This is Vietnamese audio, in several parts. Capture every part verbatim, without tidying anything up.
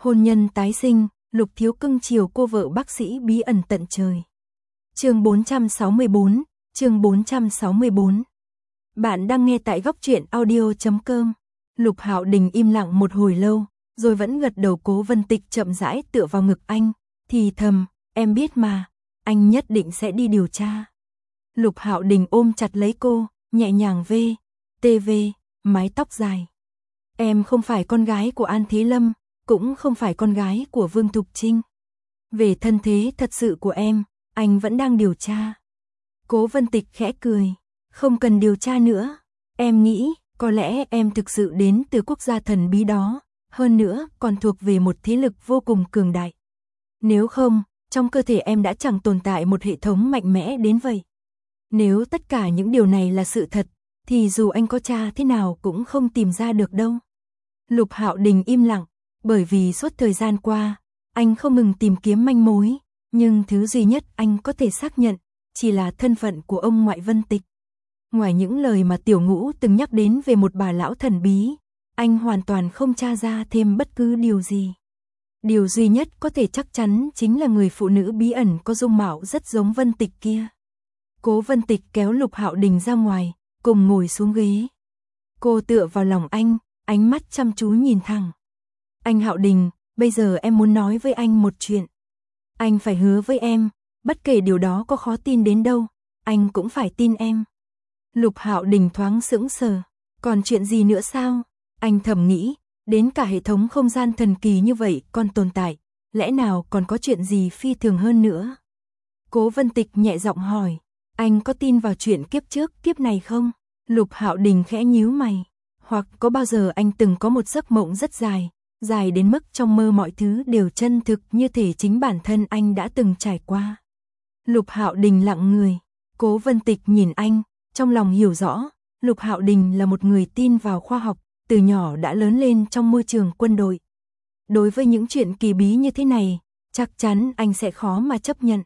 Hôn nhân tái sinh, Lục Thiếu cưng chiều cô vợ bác sĩ bí ẩn tận trời. Chương bốn trăm sáu mươi tư, chương bốn trăm sáu mươi tư. Bạn đang nghe tại góc truyện audio chấm com. Lục Hạo Đình im lặng một hồi lâu, rồi vẫn gật đầu. Cố Vân Tịch chậm rãi tựa vào ngực anh, thì thầm, em biết mà, anh nhất định sẽ đi điều tra. Lục Hạo Đình ôm chặt lấy cô, nhẹ nhàng vê, tê vê, mái tóc dài. Em không phải con gái của An Thế Lâm, cũng không phải con gái của Vương Thục Trinh. Về thân thế thật sự của em, anh vẫn đang điều tra. Cố Vân Tịch khẽ cười, không cần điều tra nữa. Em nghĩ, có lẽ em thực sự đến từ quốc gia thần bí đó, hơn nữa còn thuộc về một thế lực vô cùng cường đại. Nếu không, trong cơ thể em đã chẳng tồn tại một hệ thống mạnh mẽ đến vậy. Nếu tất cả những điều này là sự thật, thì dù anh có tra thế nào cũng không tìm ra được đâu. Lục Hạo Đình im lặng, bởi vì suốt thời gian qua, anh không ngừng tìm kiếm manh mối, nhưng thứ duy nhất anh có thể xác nhận, chỉ là thân phận của ông ngoại Vân Tịch. Ngoài những lời mà Tiểu Ngũ từng nhắc đến về một bà lão thần bí, anh hoàn toàn không tra ra thêm bất cứ điều gì. Điều duy nhất có thể chắc chắn chính là người phụ nữ bí ẩn có dung mạo rất giống Vân Tịch kia. Cố Vân Tịch kéo Lục Hạo Đình ra ngoài, cùng ngồi xuống ghế. Cô tựa vào lòng anh, ánh mắt chăm chú nhìn thẳng. Anh Hạo Đình, bây giờ em muốn nói với anh một chuyện. Anh phải hứa với em, bất kể điều đó có khó tin đến đâu, anh cũng phải tin em. Lục Hạo Đình thoáng sững sờ, còn chuyện gì nữa sao? Anh thầm nghĩ, đến cả hệ thống không gian thần kỳ như vậy còn tồn tại, lẽ nào còn có chuyện gì phi thường hơn nữa? Cố Vân Tịch nhẹ giọng hỏi, anh có tin vào chuyện kiếp trước kiếp này không? Lục Hạo Đình khẽ nhíu mày, hoặc có bao giờ anh từng có một giấc mộng rất dài, dài đến mức trong mơ mọi thứ đều chân thực như thể chính bản thân anh đã từng trải qua. Lục Hạo Đình lặng người, Cố Vân Tịch nhìn anh, trong lòng hiểu rõ, Lục Hạo Đình là một người tin vào khoa học, từ nhỏ đã lớn lên trong môi trường quân đội. Đối với những chuyện kỳ bí như thế này, chắc chắn anh sẽ khó mà chấp nhận.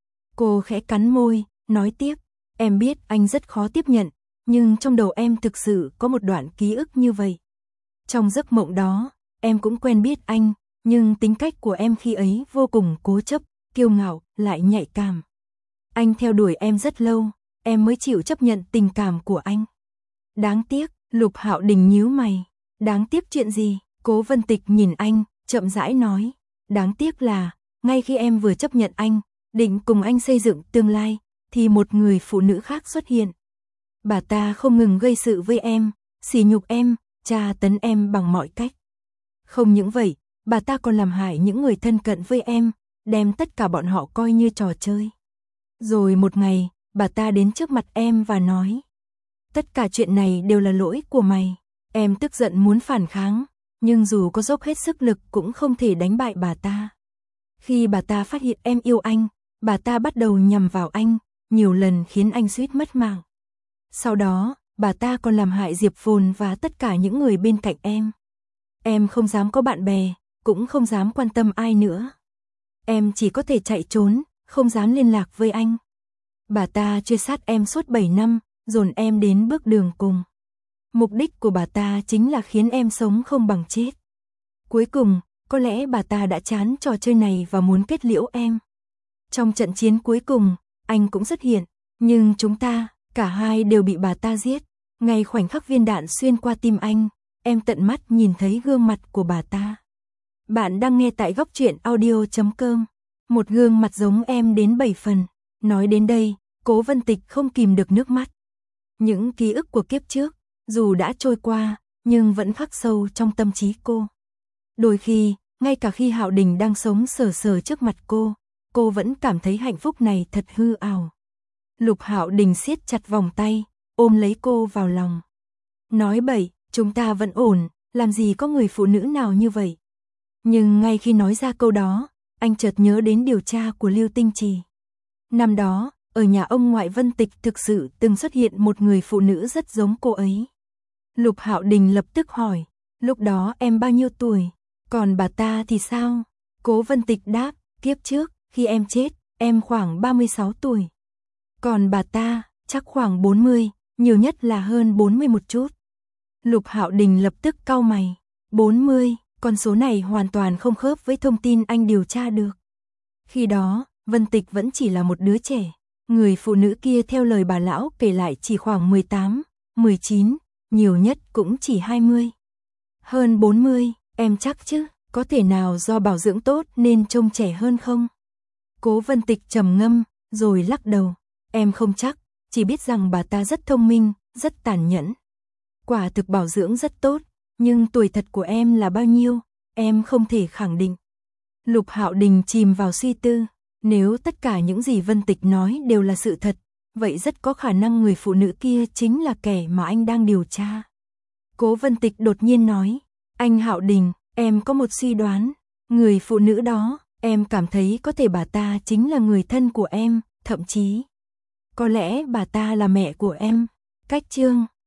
Cô khẽ cắn môi, nói tiếp, em biết anh rất khó tiếp nhận, nhưng trong đầu em thực sự có một đoạn ký ức như vậy. Trong giấc mộng đó, em cũng quen biết anh, nhưng tính cách của em khi ấy vô cùng cố chấp, kiêu ngạo, lại nhạy cảm. Anh theo đuổi em rất lâu, em mới chịu chấp nhận tình cảm của anh. Đáng tiếc, Lục Hạo Đình nhíu mày. Đáng tiếc chuyện gì? Cố Vân Tịch nhìn anh, chậm rãi nói. Đáng tiếc là, ngay khi em vừa chấp nhận anh, định cùng anh xây dựng tương lai, thì một người phụ nữ khác xuất hiện. Bà ta không ngừng gây sự với em, sỉ nhục em, tra tấn em bằng mọi cách. Không những vậy, bà ta còn làm hại những người thân cận với em, đem tất cả bọn họ coi như trò chơi. Rồi một ngày, bà ta đến trước mặt em và nói, tất cả chuyện này đều là lỗi của mày. Em tức giận muốn phản kháng, nhưng dù có dốc hết sức lực cũng không thể đánh bại bà ta. Khi bà ta phát hiện em yêu anh, bà ta bắt đầu nhằm vào anh, nhiều lần khiến anh suýt mất mạng. Sau đó, bà ta còn làm hại Diệp Phồn và tất cả những người bên cạnh em. Em không dám có bạn bè, cũng không dám quan tâm ai nữa. Em chỉ có thể chạy trốn, không dám liên lạc với anh. Bà ta truy sát em suốt bảy năm, dồn em đến bước đường cùng. Mục đích của bà ta chính là khiến em sống không bằng chết. Cuối cùng, có lẽ bà ta đã chán trò chơi này và muốn kết liễu em. Trong trận chiến cuối cùng, anh cũng xuất hiện, nhưng chúng ta, cả hai đều bị bà ta giết. Ngay khoảnh khắc viên đạn xuyên qua tim anh, em tận mắt nhìn thấy gương mặt của bà ta. Bạn đang nghe tại góc truyện audio chấm com. Một gương mặt giống em đến bảy phần. Nói đến đây, Cố Vân Tịch không kìm được nước mắt. Những ký ức của kiếp trước, dù đã trôi qua, nhưng vẫn khắc sâu trong tâm trí cô. Đôi khi, ngay cả khi Hạo Đình đang sống sờ sờ trước mặt cô, cô vẫn cảm thấy hạnh phúc này thật hư ảo. Lục Hạo Đình siết chặt vòng tay, ôm lấy cô vào lòng. Nói bậy, chúng ta vẫn ổn, làm gì có người phụ nữ nào như vậy. Nhưng ngay khi nói ra câu đó, anh chợt nhớ đến điều tra của Lưu Tinh Trì. Năm đó, ở nhà ông ngoại Vân Tịch thực sự từng xuất hiện một người phụ nữ rất giống cô ấy. Lục Hạo Đình lập tức hỏi, lúc đó em bao nhiêu tuổi? Còn bà ta thì sao? Cố Vân Tịch đáp, kiếp trước, khi em chết, em khoảng ba mươi sáu tuổi. Còn bà ta, chắc khoảng bốn mươi, nhiều nhất là hơn bốn mươi một chút. Lục Hạo Đình lập tức cau mày, bốn mươi, con số này hoàn toàn không khớp với thông tin anh điều tra được. Khi đó, Vân Tịch vẫn chỉ là một đứa trẻ. Người phụ nữ kia theo lời bà lão kể lại chỉ khoảng mười tám, mười chín, nhiều nhất cũng chỉ hai mươi. Hơn bốn mươi, em chắc chứ, có thể nào do bảo dưỡng tốt nên trông trẻ hơn không? Cố Vân Tịch trầm ngâm, rồi lắc đầu. Em không chắc, chỉ biết rằng bà ta rất thông minh, rất tàn nhẫn. Quả thực bảo dưỡng rất tốt, nhưng tuổi thật của em là bao nhiêu, em không thể khẳng định. Lục Hạo Đình chìm vào suy tư. Nếu tất cả những gì Vân Tịch nói đều là sự thật, vậy rất có khả năng người phụ nữ kia chính là kẻ mà anh đang điều tra. Cố Vân Tịch đột nhiên nói, anh Hạo Đình, em có một suy đoán, người phụ nữ đó, em cảm thấy có thể bà ta chính là người thân của em, thậm chí, có lẽ bà ta là mẹ của em. Cách chương